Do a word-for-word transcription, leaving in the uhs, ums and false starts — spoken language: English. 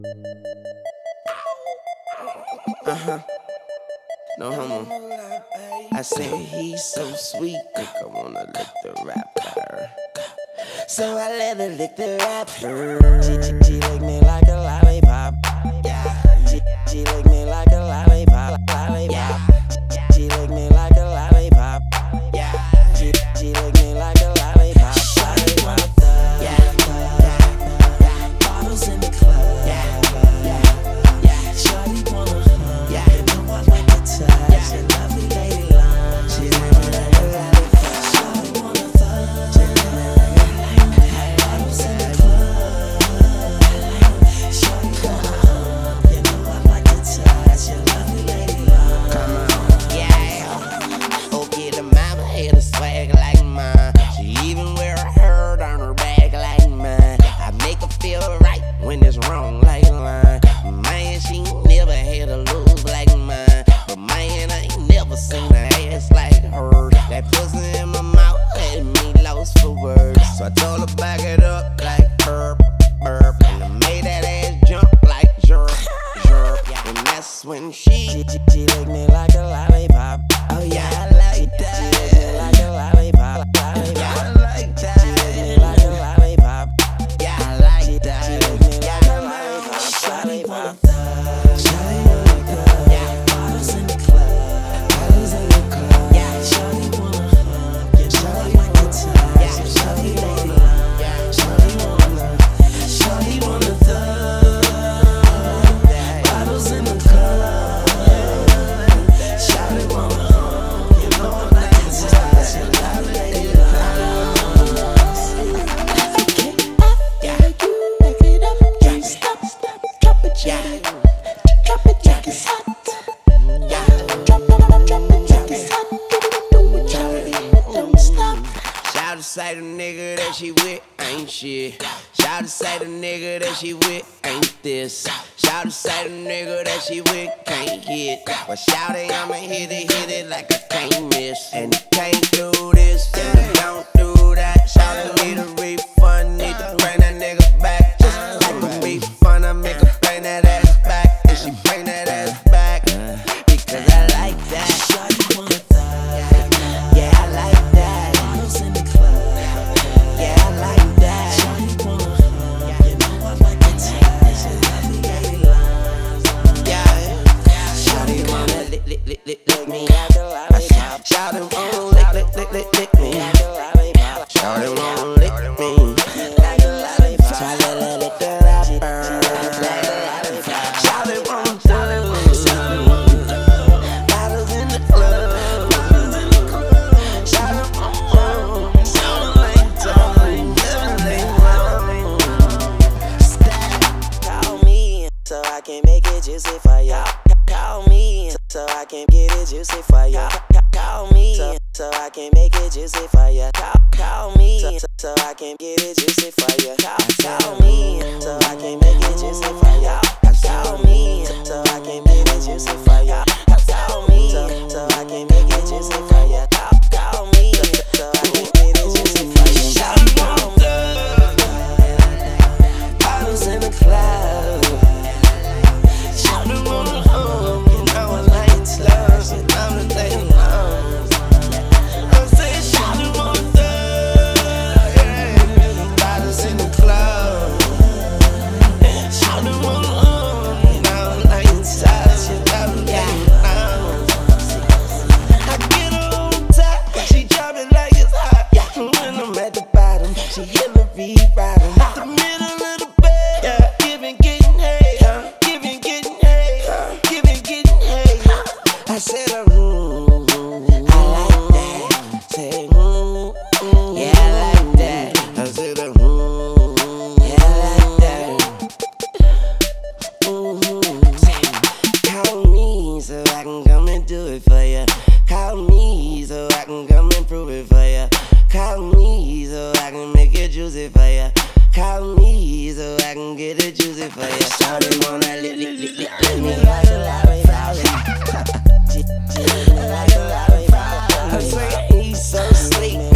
Uh-huh. No homo. I said he's so sweet, think I wanna lick the rapper. So I let her lick the rapper. She, she, she lick me like a lollipop. Yeah. She, she lick me like a lollipop. Lollipop. Yeah. She lick me like a lollipop. Yeah. She, she lick me like a lollipop. Lollipop. Yeah. Bottles in the club. Yeah. Yeah. Shawty wanna hug. Yeah. You know I like to touch. Yeah. She lovely lady line. She lick me like a lollipop. Shawty wanna thug. She lick me like a bottles in the club. Shawty wanna hug. You know I like to touch. She lovely lady line. Come on. Yeah. Okay, the mama had a swag like mine. She even wear a herd on her back like mine. I make her feel right when it's wrong like a line. Man, she never had a lose like mine. But man, I ain't never seen her ass like hers. That pussy in my mouth had me lost for words. So I told her back it up like burp, burp. And I made that ass jump like jerk, jerk. And that's when she, she, she, she licked me like a lollipop. Oh yeah, I like that. She licked me like a lollipop, lollipop. Yeah, I like that. She licked me like a lollipop. Yeah, I like that. She licked me like a lollipop, lollipop. Shawty wanna thug. Yeah, bottles in the club. Bottles in the club. Yeah, shawty wanna hug. Yeah, shawty like to touch. Yeah, shawty lady line. Yeah, shawty wanna. Shawty wanna thug. Bottles in the club. Shawty wanna hug. You know I like to touch. Yeah, shawty lady line. Yeah, you back it up, can't stop. Drop it, yeah. Drop it, drop it, hot. Yeah, drop it, drop it, drop it, hot. Do it, drop it, don't stop. Shout to say the nigga that she with ain't shit. Shout to say the nigga that she with ain't this. Shout to say the nigga that she with can't hit. But shout it, I'ma hit it, hit it like I can't miss. And you can't do this, and you don't do that. Shout it, need a refund, need to bring that nigga back. Just like a refund, I make her bring that ass back. And she bring that ass back, because I like that. Shawty wanna thug. Yeah, I like that. Bottles in the club. Yeah, I like that. Shawty wanna hug. You know I like to touch. She lovely lady lines. Yeah. Shawty wanna lick, lick, lick, lick, lick me like a lollipop. Shawty wanna lick, lick, lick, lick, lick me like a lollipop. Shawty wanna lick me like a lollipop. Shawty wanna lick the rapper like a lollipop. Shawty wanna thug. Bottles in the club. Shawty wanna sound like time. Call me so I can make it juicy for ya. Call me so I can get it juicy for ya. Call me so, so I can make it juicy for ya. Call, call me so, so I can get it juicy for ya. Call, call me so I can make it juicy for ya. Call me so I can get it juicy for ya. Call me so, so I can make it juicy for ya. Call, call me so I can get it juicy for ya. Call me. Bottles in the club. Shawty wanna hug. You know I like it slow. She love the lady long. I'm saying shawty wanna thug. Yeah. Bottles in the club. Shawty wanna hug. You know I like it slow. She love the lady long. I get her on top. She drop it like it's hot. When I'm at the bottom, she hit the V-bottom. The middle of the bed, yeah. Giving, getting hay, huh? Giving, getting hay, huh? Giving, getting hay. I said, mm, I like that. Say, mm, mm, yeah, I like that. I said, mm, yeah, I like that. Mm-hmm. Call me so I can come and do it for ya. Call me so I can come and prove it for ya. Call me so I can make it juicy for ya. Call me so I can get it juicy for ya. Shawty wanna lick, lick, lick, lick, lick me like a lollipop. She lick me like a lollipop. I say he's so sweet.